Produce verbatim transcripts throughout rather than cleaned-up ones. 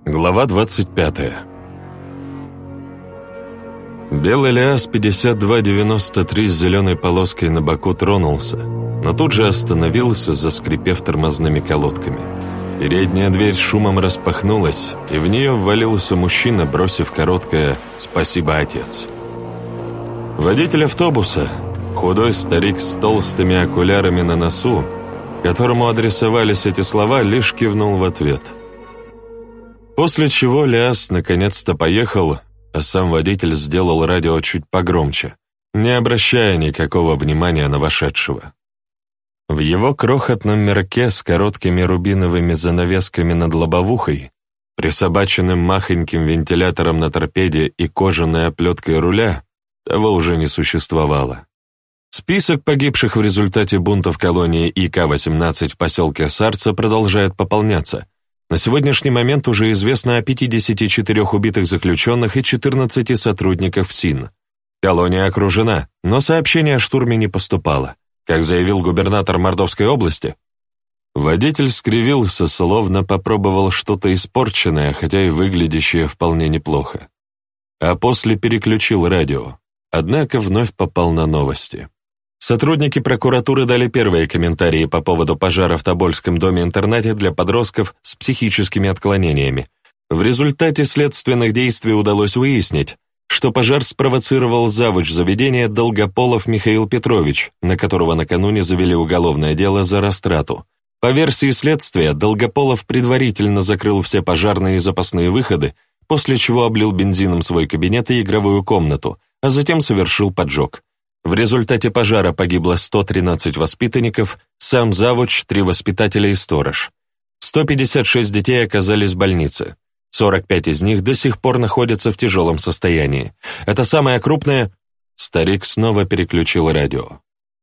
Глава двадцать пятая. Белый ЛиАЗ пятьдесят два девяносто три с зеленой полоской на боку тронулся, но тут же остановился, заскрипев тормозными колодками. Передняя дверь с шумом распахнулась, и в нее ввалился мужчина, бросив короткое «Спасибо, отец». Водитель автобуса, худой старик с толстыми окулярами на носу, которому адресовались эти слова, лишь кивнул в ответ. После чего ЛиАЗ наконец-то поехал, а сам водитель сделал радио чуть погромче, не обращая никакого внимания на вошедшего. В его крохотном мирке с короткими рубиновыми занавесками над лобовухой, присобаченным махоньким вентилятором на торпеде и кожаной оплеткой руля, того уже не существовало. Список погибших в результате бунта в колонии И К восемнадцать в поселке Сарца продолжает пополняться. На сегодняшний момент уже известно о пятидесяти четырёх убитых заключенных и четырнадцати сотрудниках ФСИН. Колония окружена, но сообщение о штурме не поступало, как заявил губернатор Мордовской области. Водитель скривился, словно попробовал что-то испорченное, хотя и выглядящее вполне неплохо. А после переключил радио, однако вновь попал на новости. Сотрудники прокуратуры дали первые комментарии по поводу пожара в Тобольском доме-интернате для подростков с психическими отклонениями. В результате следственных действий удалось выяснить, что пожар спровоцировал завуч заведения Долгополов Михаил Петрович, на которого накануне завели уголовное дело за растрату. По версии следствия, Долгополов предварительно закрыл все пожарные и запасные выходы, после чего облил бензином свой кабинет и игровую комнату, а затем совершил поджог. В результате пожара погибло сто тринадцать воспитанников, сам завуч, три воспитателя и сторож. сто пятьдесят шесть детей оказались в больнице. сорок пять из них до сих пор находятся в тяжелом состоянии. Это самое крупное... Старик снова переключил радио.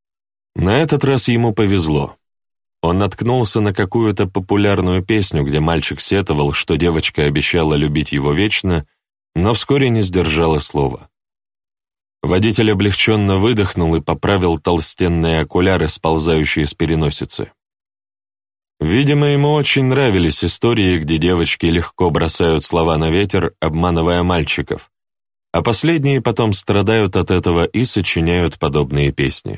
На этот раз ему повезло. Он наткнулся на какую-то популярную песню, где мальчик сетовал, что девочка обещала любить его вечно, но вскоре не сдержала слова. Водитель облегченно выдохнул и поправил толстенные окуляры, сползающие с переносицы. Видимо, ему очень нравились истории, где девочки легко бросают слова на ветер, обманывая мальчиков, а последние потом страдают от этого и сочиняют подобные песни.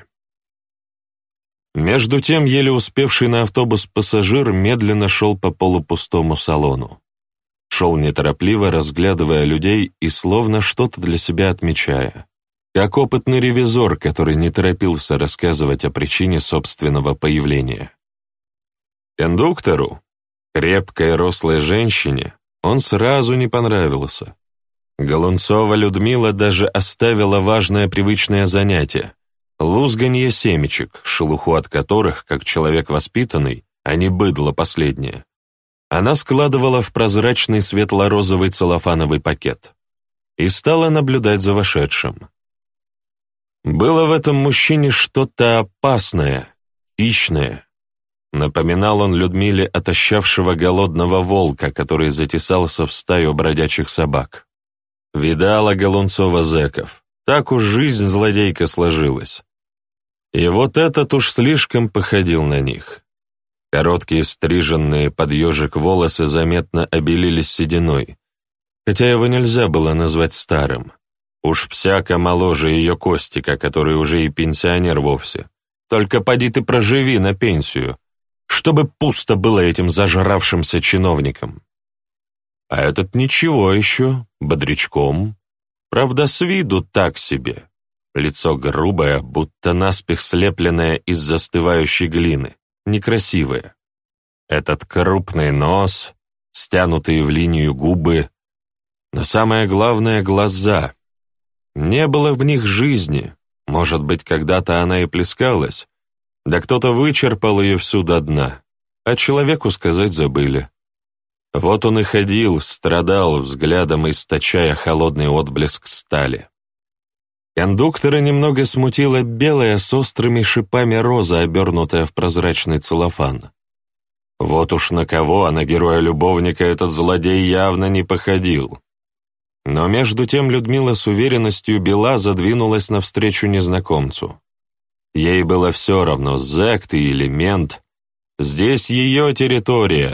Между тем, еле успевший на автобус пассажир медленно шел по полупустому салону. Шел неторопливо, разглядывая людей и словно что-то для себя отмечая, как опытный ревизор, который не торопился рассказывать о причине собственного появления. Кондуктору, крепкой рослой женщине, он сразу не понравился. Голунцова Людмила даже оставила важное привычное занятие — лузганье семечек, шелуху от которых, как человек воспитанный, а не быдло последнее, она складывала в прозрачный светло-розовый целлофановый пакет и стала наблюдать за вошедшим. Было в этом мужчине что-то опасное, хищное. Напоминал он Людмиле отощавшего голодного волка, который затесался в стаю бродячих собак. Видала Голунцова зэков, так уж жизнь злодейка сложилась. И вот этот уж слишком походил на них. Короткие стриженные под ежик волосы заметно обелились сединой, хотя его нельзя было назвать старым. Уж всяко моложе ее Костика, который уже и пенсионер вовсе. Только поди ты проживи на пенсию, чтобы пусто было этим зажравшимся чиновникам. А этот ничего еще, бодрячком. Правда, с виду так себе. Лицо грубое, будто наспех слепленное из застывающей глины, некрасивое. Этот крупный нос, стянутые в линию губы, но самое главное — глаза. Не было в них жизни, может быть, когда-то она и плескалась, да кто-то вычерпал ее всю до дна, а человеку сказать забыли. Вот он и ходил, страдал, взглядом источая холодный отблеск стали. Кондуктора немного смутила белая с острыми шипами роза, обернутая в прозрачный целлофан. Вот уж на кого, а на героя-любовника этот злодей явно не походил. Но между тем Людмила с уверенностью бела задвинулась навстречу незнакомцу. Ей было все равно, зэк ты или мент. Здесь ее территория,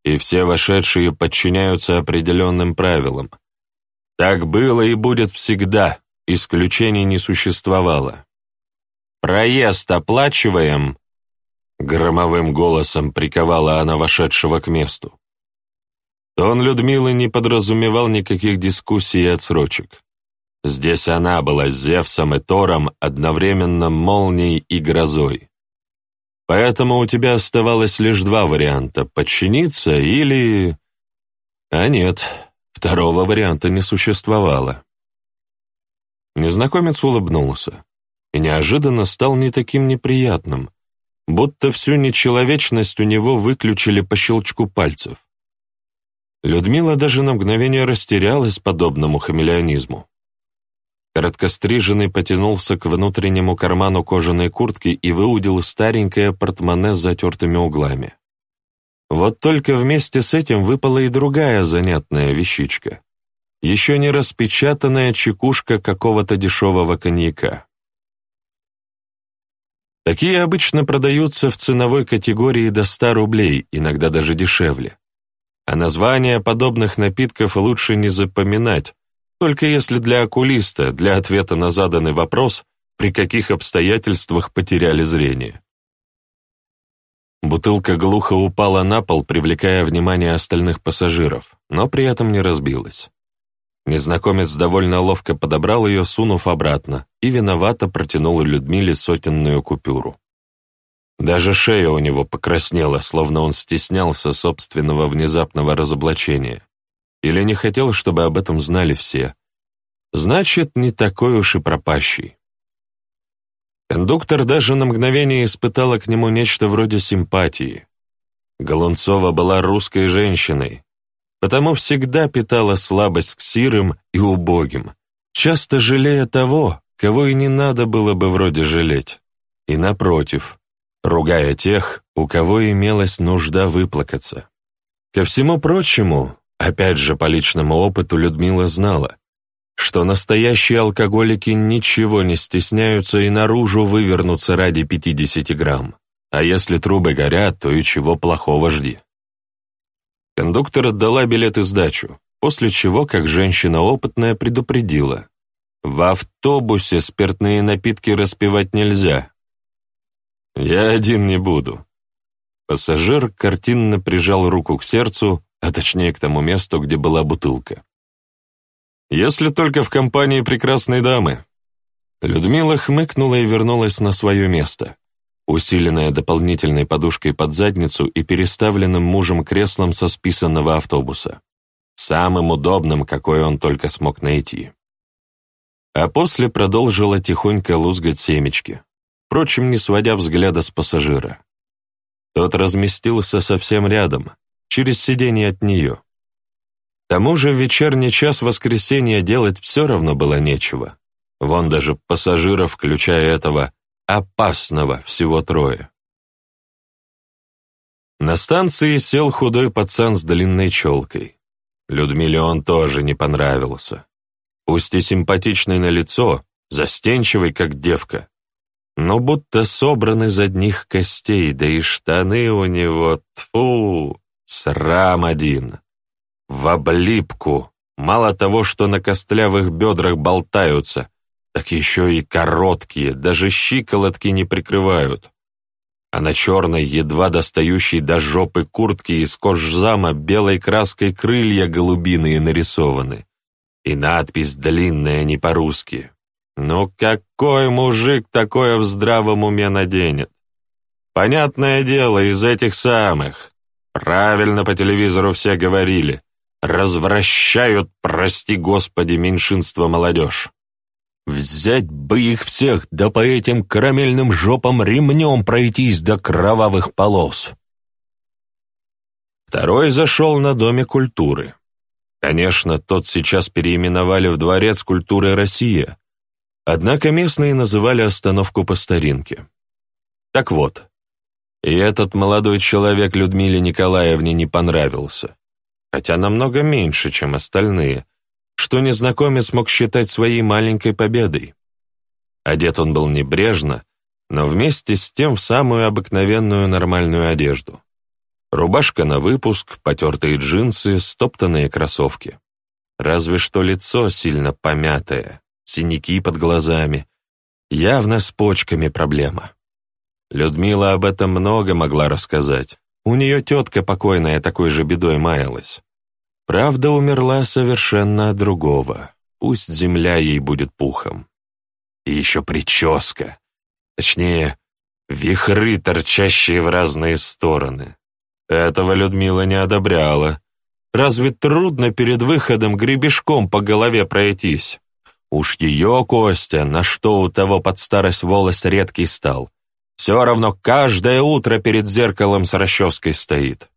и все вошедшие подчиняются определенным правилам. Так было и будет всегда, исключений не существовало. «Проезд оплачиваем?» — громовым голосом приковала она вошедшего к месту. Тон Людмилы не подразумевал никаких дискуссий и отсрочек. Здесь она была Зевсом и Тором, одновременно молнией и грозой. Поэтому у тебя оставалось лишь два варианта — подчиниться или... А нет, второго варианта не существовало. Незнакомец улыбнулся и неожиданно стал не таким неприятным, будто всю нечеловечность у него выключили по щелчку пальцев. Людмила даже на мгновение растерялась подобному хамелеонизму. Короткостриженный потянулся к внутреннему карману кожаной куртки и выудил старенькое портмоне с затертыми углами. Вот только вместе с этим выпала и другая занятная вещичка. Еще не распечатанная чекушка какого-то дешевого коньяка. Такие обычно продаются в ценовой категории до ста рублей, иногда даже дешевле. А названия подобных напитков лучше не запоминать, только если для окулиста, для ответа на заданный вопрос, при каких обстоятельствах потеряли зрение. Бутылка глухо упала на пол, привлекая внимание остальных пассажиров, но при этом не разбилась. Незнакомец довольно ловко подобрал ее, сунув обратно, и виновато протянул Людмиле сотенную купюру. Даже шея у него покраснела, словно он стеснялся собственного внезапного разоблачения. Или не хотел, чтобы об этом знали все. Значит, не такой уж и пропащий. Кондуктор даже на мгновение испытала к нему нечто вроде симпатии. Голунцова была русской женщиной, потому всегда питала слабость к сирым и убогим, часто жалея того, кого и не надо было бы вроде жалеть, и напротив, ругая тех, у кого имелась нужда выплакаться. Ко всему прочему, опять же по личному опыту Людмила знала, что настоящие алкоголики ничего не стесняются и наружу вывернутся ради пятидесяти грамм, а если трубы горят, то и чего плохого жди. Кондуктор отдала билет и сдачу, после чего, как женщина опытная, предупредила: «В автобусе спиртные напитки распивать нельзя». «Я один не буду». Пассажир картинно прижал руку к сердцу, а точнее к тому месту, где была бутылка. «Если только в компании прекрасной дамы». Людмила хмыкнула и вернулась на свое место, усиленная дополнительной подушкой под задницу и переставленным мужем креслом со списанного автобуса, самым удобным, какой он только смог найти. А после продолжила тихонько лузгать семечки, впрочем, не сводя взгляда с пассажира. Тот разместился совсем рядом, через сиденье от нее. К тому же в вечерний час воскресенья делать все равно было нечего. Вон даже пассажиров, включая этого опасного, всего трое. На станции сел худой пацан с длинной челкой. Людмиле он тоже не понравился. Пусть и симпатичный на лицо, застенчивый, как девка, но будто собран из одних костей, да и штаны у него, тьфу, срам один. В облипку, мало того, что на костлявых бедрах болтаются, так еще и короткие, даже щиколотки не прикрывают. А на черной, едва достающей до жопы куртке из кожзама белой краской крылья голубиные нарисованы. И надпись длинная не по-русски. Ну какой мужик такое в здравом уме наденет? Понятное дело, из этих самых. Правильно по телевизору все говорили. Развращают, прости господи, меньшинство молодежь. Взять бы их всех, да по этим карамельным жопам ремнем пройтись до кровавых полос. Второй зашел на Доме культуры. Конечно, тот сейчас переименовали в Дворец культуры «Россия», однако местные называли остановку по старинке. Так вот, и этот молодой человек Людмиле Николаевне не понравился, хотя намного меньше, чем остальные, что незнакомец мог считать своей маленькой победой. Одет он был небрежно, но вместе с тем в самую обыкновенную нормальную одежду. Рубашка на выпуск, потертые джинсы, стоптанные кроссовки. Разве что лицо сильно помятое, синяки под глазами. Явно с почками проблема. Людмила об этом много могла рассказать. У нее тетка покойная такой же бедой маялась. Правда, умерла совершенно от другого. Пусть земля ей будет пухом. И еще прическа. Точнее, вихры, торчащие в разные стороны. Этого Людмила не одобряла. Разве трудно перед выходом гребешком по голове пройтись? Уж ее Костя, на что у того под старость волос редкий стал. Все равно каждое утро перед зеркалом с расческой стоит.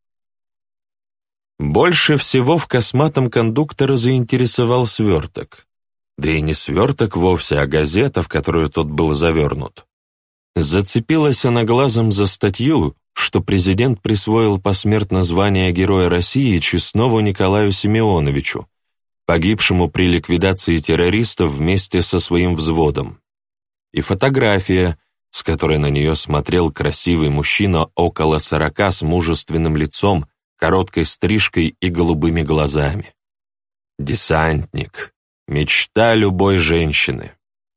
Больше всего в косматом кондуктора заинтересовал сверток. Да и не сверток вовсе, а газета, в которую тот был завернут. Зацепилась она глазом за статью, что президент присвоил посмертно звание Героя России Честнову Николаю Симеоновичу, погибшему при ликвидации террористов вместе со своим взводом. И фотография, с которой на нее смотрел красивый мужчина около сорока с мужественным лицом, короткой стрижкой и голубыми глазами. Десантник. Мечта любой женщины.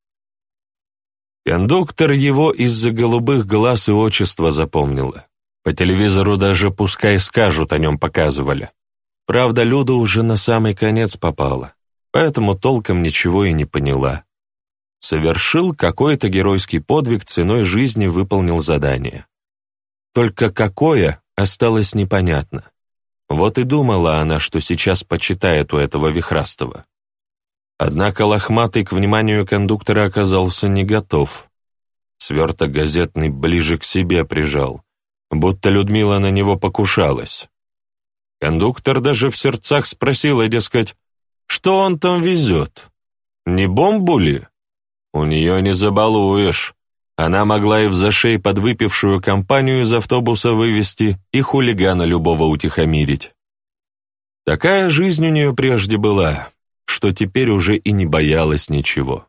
Кондуктор его из-за голубых глаз и отчества запомнила. По телевизору даже пускай скажут о нем показывали. Правда, Люда уже на самый конец попала, поэтому толком ничего и не поняла. Совершил какой-то геройский подвиг, ценой жизни выполнил задание. Только какое, осталось непонятно. Вот и думала она, что сейчас почитает у этого вихрастого. Однако лохматый к вниманию кондуктора оказался не готов. Сверток газетный ближе к себе прижал, будто Людмила на него покушалась. Кондуктор даже в сердцах спросила, дескать, что он там везет? Не бомбу ли? У нее не забалуешь. Она могла и в зашей подвыпившую компанию из автобуса вывести и хулигана любого утихомирить. Такая жизнь у нее прежде была, что теперь уже и не боялась ничего.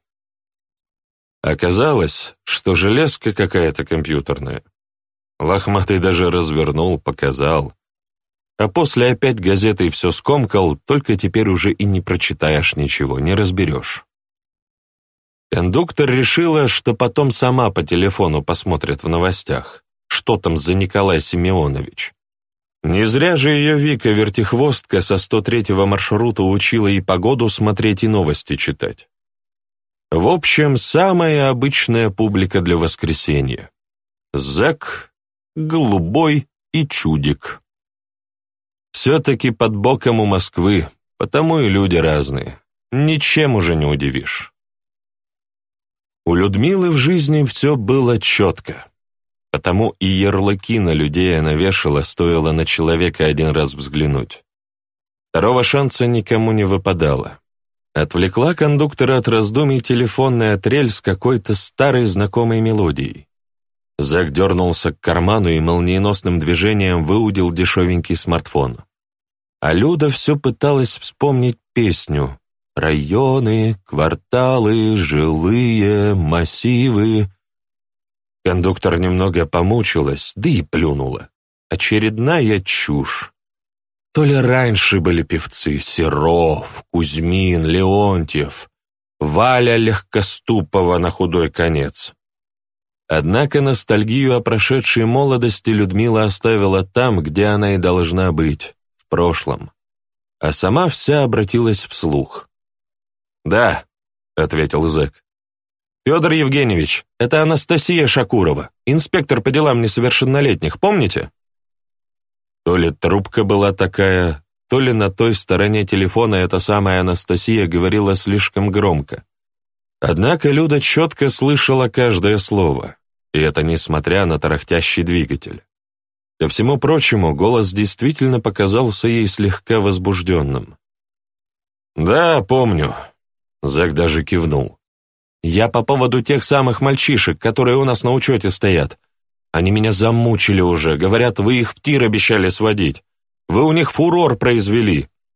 Оказалось, что железка какая-то компьютерная. Лохматый даже развернул, показал. А после опять газетой все скомкал, только теперь уже и не прочитаешь ничего, не разберешь. Кондуктор решила, что потом сама по телефону посмотрит в новостях, что там за Николай Симеонович. Не зря же ее Вика-вертихвостка со сто третьего маршрута учила и погоду смотреть, и новости читать. В общем, самая обычная публика для воскресенья. Зэк, голубой и чудик. Все-таки под боком у Москвы, потому и люди разные. Ничем уже не удивишь. У Людмилы в жизни все было четко, потому и ярлыки на людей она вешала, стоило на человека один раз взглянуть. Второго шанса никому не выпадало. Отвлекла кондуктора от раздумий телефонная трель с какой-то старой знакомой мелодией. Зэк дернулся к карману и молниеносным движением выудил дешевенький смартфон. А Люда все пыталась вспомнить песню. Районы, кварталы, жилые массивы. Кондуктор немного помучилась, да и плюнула. Очередная чушь. То ли раньше были певцы Серов, Кузьмин, Леонтьев, Валя Легкоступова на худой конец. Однако ностальгию о прошедшей молодости Людмила оставила там, где она и должна быть, в прошлом. А сама вся обратилась вслух. «Да», — ответил зэк. «Федор Евгеньевич, это Анастасия Шакурова, инспектор по делам несовершеннолетних, помните?» То ли трубка была такая, то ли на той стороне телефона эта самая Анастасия говорила слишком громко. Однако Люда четко слышала каждое слово, и это несмотря на тарахтящий двигатель. Ко всему прочему, голос действительно показался ей слегка возбужденным. «Да, помню», — зэк даже кивнул. «Я по поводу тех самых мальчишек, которые у нас на учете стоят. Они меня замучили уже, говорят, вы их в тир обещали сводить. Вы у них фурор произвели.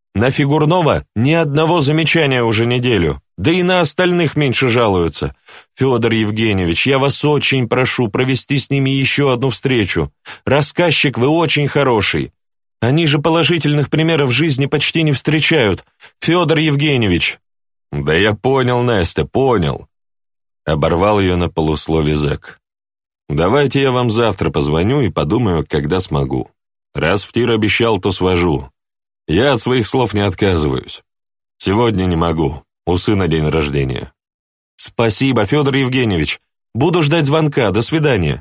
На Фигурнова ни одного замечания уже неделю, да и на остальных меньше жалуются. Федор Евгеньевич, я вас очень прошу провести с ними еще одну встречу. Рассказчик вы очень хороший. Они же положительных примеров в жизни почти не встречают. Федор Евгеньевич». «Да я понял, Настя, понял», — оборвал ее на полуслове зэк. «Давайте я вам завтра позвоню и подумаю, когда смогу. Раз в тир обещал, то свожу. Я от своих слов не отказываюсь. Сегодня не могу, у сына день рождения». «Спасибо, Федор Евгеньевич. Буду ждать звонка. До свидания».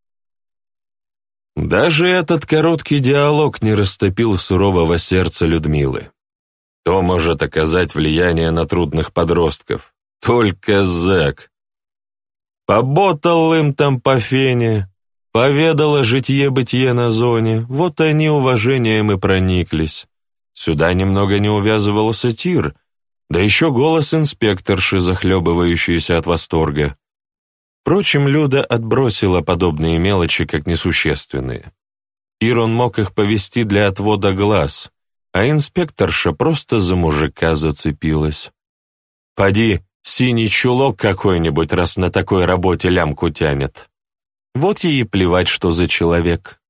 Даже этот короткий диалог не растопил сурового сердца Людмилы. Кто может оказать влияние на трудных подростков? Только зэк. Поботал им там по фене, поведал о житье-бытие на зоне, вот они уважением и прониклись. Сюда немного не увязывался тир, да еще голос инспекторши, захлебывающийся от восторга. Впрочем, Люда отбросила подобные мелочи как несущественные. Тир он мог их повести для отвода глаз, а инспекторша просто за мужика зацепилась. Поди, синий чулок какой-нибудь, раз на такой работе лямку тянет. Вот ей и плевать, что за человек.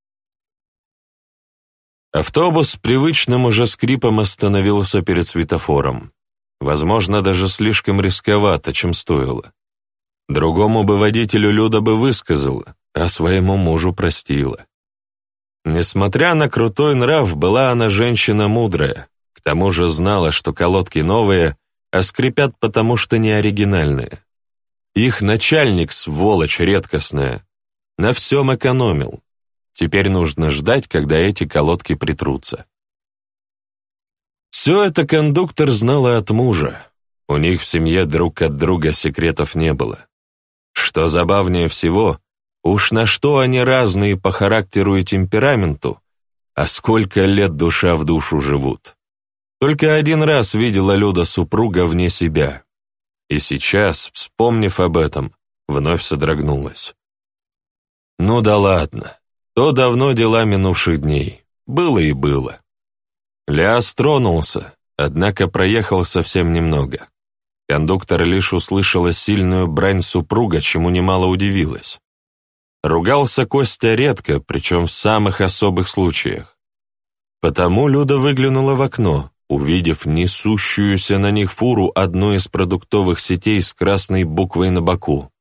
Автобус с привычным уже скрипом остановился перед светофором. Возможно, даже слишком рисковато, чем стоило. Другому бы водителю Люда бы высказала, а своему мужу простила. Несмотря на крутой нрав, была она женщина мудрая, к тому же знала, что колодки новые, а скрипят потому, что не оригинальные. Их начальник, сволочь редкостная, на всем экономил. Теперь нужно ждать, когда эти колодки притрутся. Все это кондуктор знала от мужа. У них в семье друг от друга секретов не было. Что забавнее всего, уж на что они разные по характеру и темпераменту, а сколько лет душа в душу живут. Только один раз видела Люда супруга вне себя. И сейчас, вспомнив об этом, вновь содрогнулась. Ну да ладно, то давно дела минувших дней. Было и было. Лиас тронулся, однако проехал совсем немного. Кондуктор лишь услышала сильную брань супруга, чему немало удивилась. Ругался Костя редко, причем в самых особых случаях. Потому Люда выглянула в окно, увидев несущуюся на них фуру одной из продуктовых сетей с красной буквой на боку.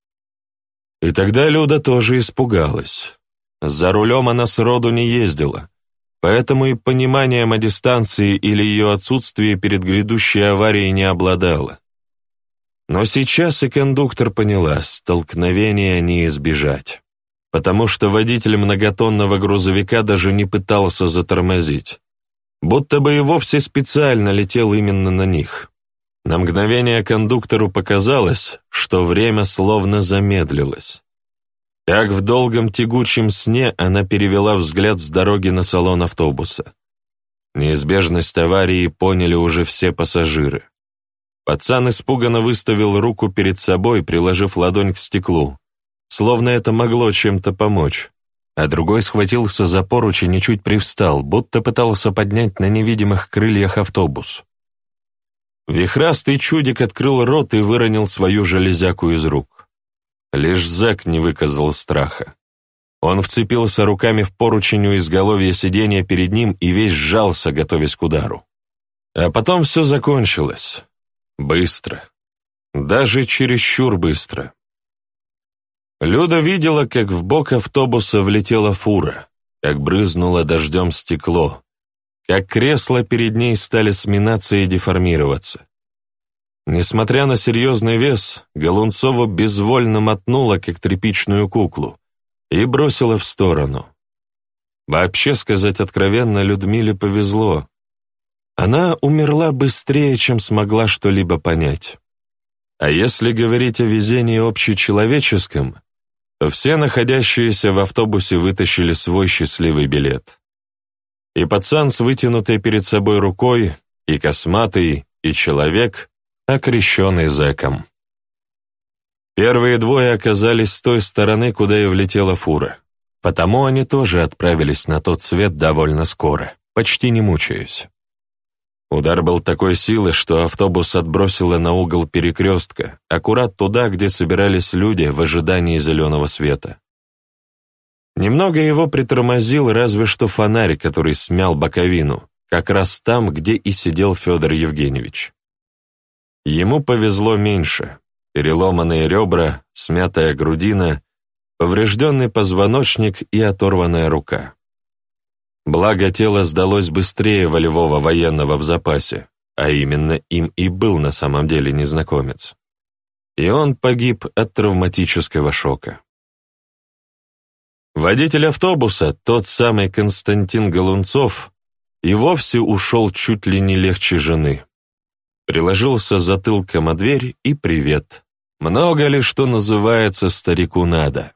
И тогда Люда тоже испугалась. За рулем она сроду не ездила, поэтому и пониманием о дистанции или ее отсутствии перед грядущей аварией не обладала. Но сейчас и кондуктор поняла, столкновения не избежать, потому что водитель многотонного грузовика даже не пытался затормозить, будто бы и вовсе специально летел именно на них. На мгновение кондуктору показалось, что время словно замедлилось. Как в долгом тягучем сне она перевела взгляд с дороги на салон автобуса. Неизбежность аварии поняли уже все пассажиры. Пацан испуганно выставил руку перед собой, приложив ладонь к стеклу, словно это могло чем-то помочь, а другой схватился за поручень и чуть привстал, будто пытался поднять на невидимых крыльях автобус. Вихрастый чудик открыл рот и выронил свою железяку из рук. Лишь зэк не выказал страха. Он вцепился руками в поручень у изголовья сиденья перед ним и весь сжался, готовясь к удару. А потом все закончилось. Быстро. Даже чересчур быстро. Люда видела, как в бок автобуса влетела фура, как брызнуло дождем стекло, как кресла перед ней стали сминаться и деформироваться. Несмотря на серьезный вес, Голунцова безвольно мотнула, как тряпичную куклу, и бросила в сторону. Вообще, сказать откровенно, Людмиле повезло. Она умерла быстрее, чем смогла что-либо понять. А если говорить о везении общечеловеческом, то все находящиеся в автобусе вытащили свой счастливый билет. И пацан с вытянутой перед собой рукой, и косматый, и человек, окрещенный зэком. Первые двое оказались с той стороны, куда и влетела фура. Потому они тоже отправились на тот свет довольно скоро, почти не мучаясь. Удар был такой силы, что автобус отбросило на угол перекрестка, аккурат туда, где собирались люди в ожидании зеленого света. Немного его притормозил разве что фонарь, который смял боковину, как раз там, где и сидел Федор Евгеньевич. Ему повезло меньше. Переломанные ребра, смятая грудина, поврежденный позвоночник и оторванная рука. Благо, тело сдалось быстрее волевого военного в запасе, а именно им и был на самом деле незнакомец. И он погиб от травматического шока. Водитель автобуса, тот самый Константин Голунцов, и вовсе ушел чуть ли не легче жены. Приложился затылком о дверь и привет. Много ли, что называется, старику надо.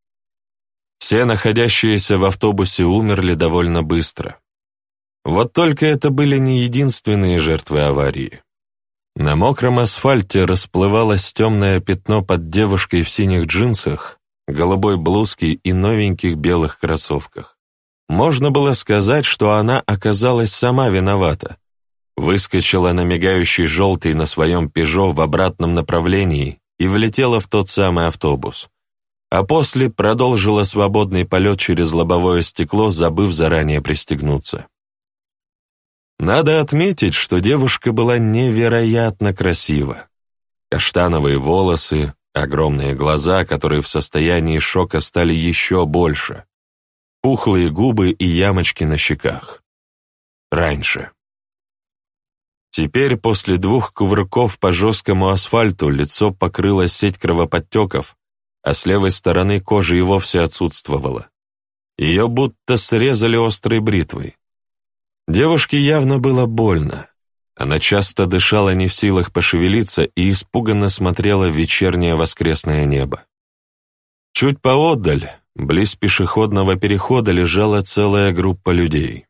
Все находящиеся в автобусе умерли довольно быстро. Вот только это были не единственные жертвы аварии. На мокром асфальте расплывалось темное пятно под девушкой в синих джинсах, голубой блузке и новеньких белых кроссовках. Можно было сказать, что она оказалась сама виновата. Выскочила на мигающий желтый на своем «Пежо» в обратном направлении и влетела в тот самый автобус, а после продолжила свободный полет через лобовое стекло, забыв заранее пристегнуться. Надо отметить, что девушка была невероятно красива. Каштановые волосы, огромные глаза, которые в состоянии шока стали еще больше, пухлые губы и ямочки на щеках. Раньше. Теперь, после двух кувырков по жесткому асфальту, лицо покрыло сеть кровоподтеков, а с левой стороны кожа и вовсе отсутствовала. Ее будто срезали острой бритвой. Девушке явно было больно. Она часто дышала, не в силах пошевелиться, и испуганно смотрела в вечернее воскресное небо. Чуть поотдаль, близ пешеходного перехода, лежала целая группа людей.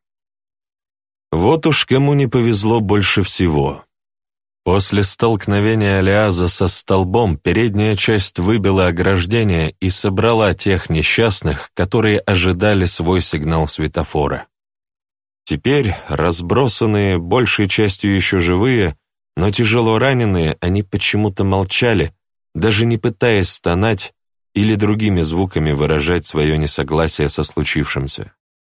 Вот уж кому не повезло больше всего. После столкновения Алиаза со столбом передняя часть выбила ограждение и собрала тех несчастных, которые ожидали свой сигнал светофора. Теперь, разбросанные, большей частью еще живые, но тяжело раненые, они почему-то молчали, даже не пытаясь стонать или другими звуками выражать свое несогласие со случившимся.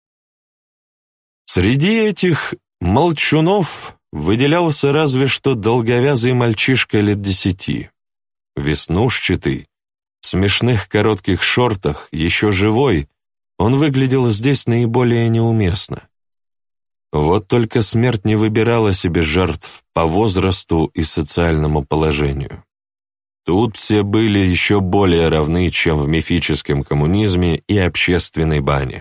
Среди этих молчунов выделялся разве что долговязый мальчишка лет десяти, веснушчатый, в смешных коротких шортах, еще живой, он выглядел здесь наиболее неуместно. Вот только смерть не выбирала себе жертв по возрасту и социальному положению. Тут все были еще более равны, чем в мифическом коммунизме и общественной бане.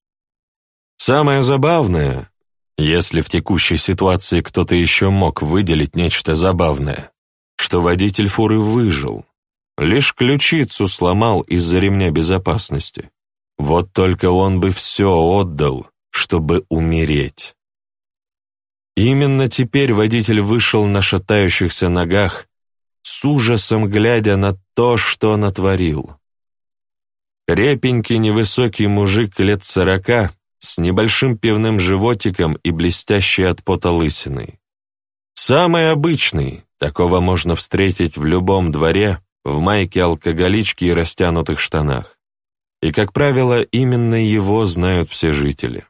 Самое забавное, если в текущей ситуации кто-то еще мог выделить нечто забавное, что водитель фуры выжил, лишь ключицу сломал из-за ремня безопасности. Вот только он бы все отдал, чтобы умереть. Именно теперь водитель вышел на шатающихся ногах, с ужасом глядя на то, что натворил. Крепенький невысокий мужик лет сорока, с небольшим пивным животиком и блестящей от пота лысиной. Самый обычный, такого можно встретить в любом дворе, в майке алкоголички и растянутых штанах. И, как правило, именно его знают все жители.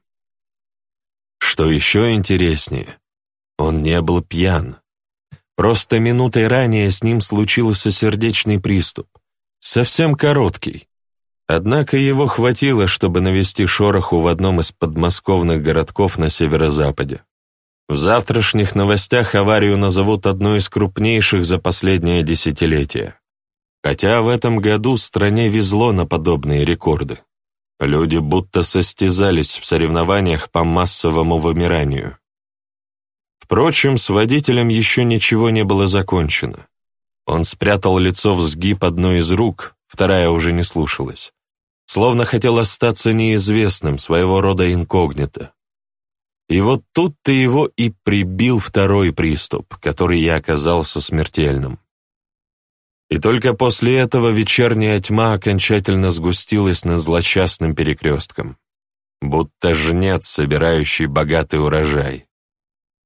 Что еще интереснее, он не был пьян. Просто минутой ранее с ним случился сердечный приступ, совсем короткий. Однако его хватило, чтобы навести шороху в одном из подмосковных городков на северо-западе. В завтрашних новостях аварию назовут одной из крупнейших за последнее десятилетие. Хотя в этом году стране везло на подобные рекорды. Люди будто состязались в соревнованиях по массовому вымиранию. Впрочем, с водителем еще ничего не было закончено. Он спрятал лицо в сгиб одной из рук, вторая уже не слушалась. Словно хотел остаться неизвестным, своего рода инкогнито. И вот тут-то его и прибил второй приступ, который и оказался смертельным. И только после этого вечерняя тьма окончательно сгустилась над злосчастным перекрестком, будто жнец, собирающий богатый урожай.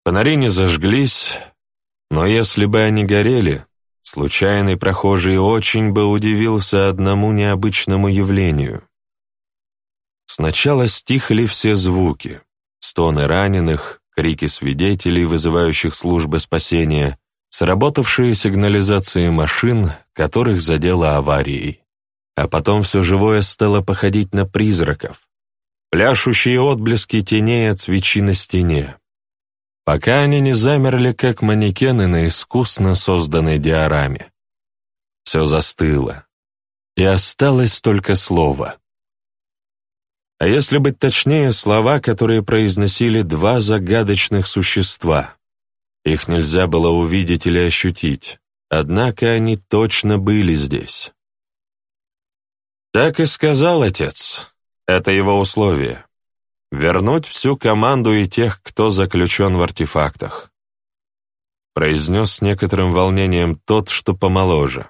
Фонари не зажглись, но если бы они горели, случайный прохожий очень бы удивился одному необычному явлению. Сначала стихли все звуки, стоны раненых, крики свидетелей, вызывающих службы спасения, сработавшие сигнализации машин, которых задело аварией. А потом все живое стало походить на призраков, пляшущие отблески теней от свечи на стене, пока они не замерли, как манекены на искусно созданной диораме. Все застыло, и осталось только слово. А если быть точнее, слова, которые произносили два загадочных существа. Их нельзя было увидеть или ощутить, однако они точно были здесь. Так и сказал отец. Это его условие. Вернуть всю команду и тех, кто заключен в артефактах. Произнес с некоторым волнением тот, что помоложе.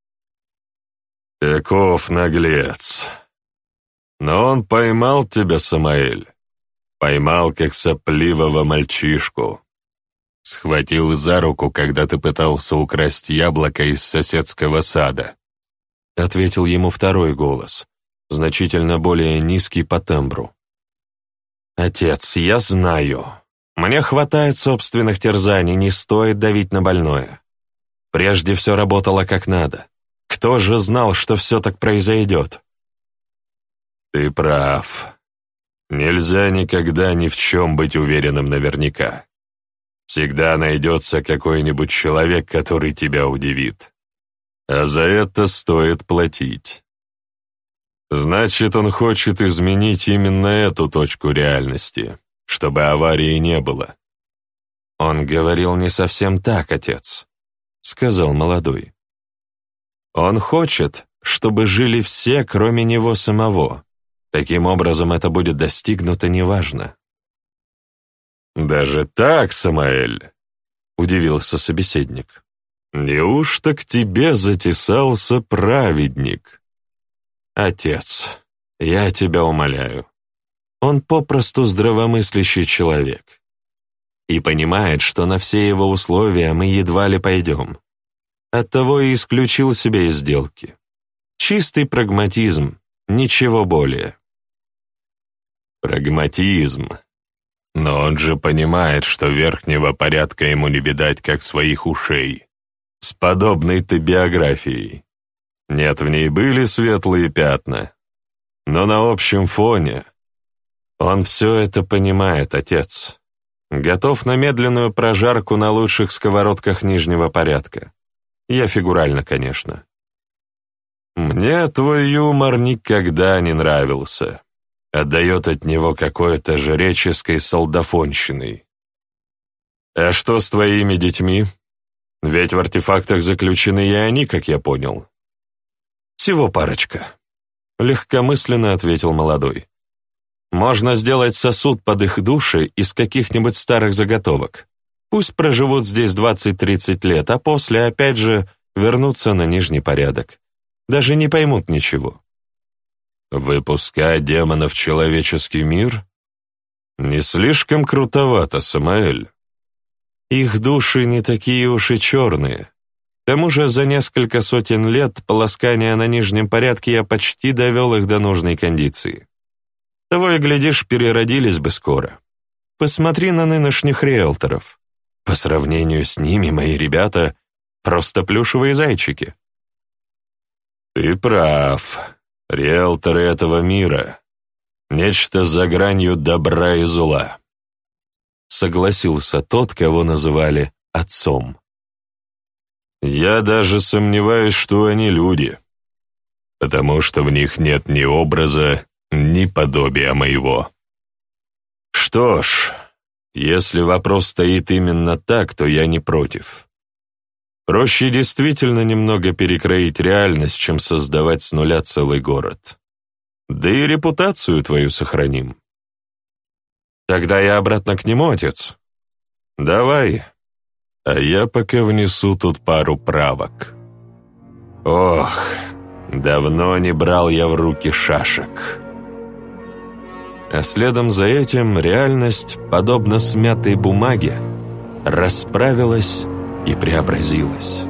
«Каков наглец! Но он поймал тебя, Самаэль. Поймал, как сопливого мальчишку. Схватил за руку, когда ты пытался украсть яблоко из соседского сада», — ответил ему второй голос, значительно более низкий по тембру. «Отец, я знаю. Мне хватает собственных терзаний, не стоит давить на больное. Прежде все работало как надо. Кто же знал, что все так произойдет?» «Ты прав. Нельзя никогда ни в чем быть уверенным наверняка. Всегда найдется какой-нибудь человек, который тебя удивит. А за это стоит платить. Значит, он хочет изменить именно эту точку реальности, чтобы аварии не было». «Он говорил не совсем так, отец», — сказал молодой. «Он хочет, чтобы жили все, кроме него самого. Каким образом это будет достигнуто, неважно». «Даже так, Самаэль?» — удивился собеседник. «Неужто к тебе затесался праведник?» «Отец, я тебя умоляю, он попросту здравомыслящий человек и понимает, что на все его условия мы едва ли пойдем. Оттого и исключил себя из сделки. Чистый прагматизм, ничего более». «Прагматизм. Но он же понимает, что верхнего порядка ему не видать, как своих ушей. С подобной-то биографией. Нет, в ней были светлые пятна. Но на общем фоне он все это понимает, отец. Готов на медленную прожарку на лучших сковородках нижнего порядка. Я фигурально, конечно. Мне твой юмор никогда не нравился. Отдает от него какой-то жреческой солдафонщиной. А что с твоими детьми? Ведь в артефактах заключены и они, как я понял. Всего парочка. Легкомысленно ответил молодой. Можно сделать сосуд под их души из каких-нибудь старых заготовок. Пусть проживут здесь двадцать-тридцать лет, а после, опять же, вернутся на нижний порядок. Даже не поймут ничего. Выпускать демонов в человеческий мир? Не слишком крутовато, Самаэль. Их души не такие уж и черные. К тому же за несколько сотен лет полоскания на нижнем порядке я почти довел их до нужной кондиции. Того и глядишь, переродились бы скоро. Посмотри на нынешних риэлторов. По сравнению с ними мои ребята — просто плюшевые зайчики. Ты прав. Риэлторы этого мира — нечто за гранью добра и зла. Согласился тот, кого называли отцом. Я даже сомневаюсь, что они люди, потому что в них нет ни образа, ни подобия моего. Что ж, если вопрос стоит именно так, то я не против. Проще действительно немного перекроить реальность, чем создавать с нуля целый город. Да и репутацию твою сохраним. Тогда я обратно к нему, отец? Давай, а я пока внесу тут пару правок. Ох, давно не брал я в руки шашек. А следом за этим реальность, подобно смятой бумаге, расправилась и преобразилась.